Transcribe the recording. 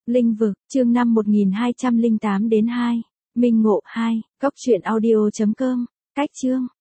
Linh vực, chương 5 1208 đến 2. Minh ngộ 2. Góc truyện audio.com. Cách chương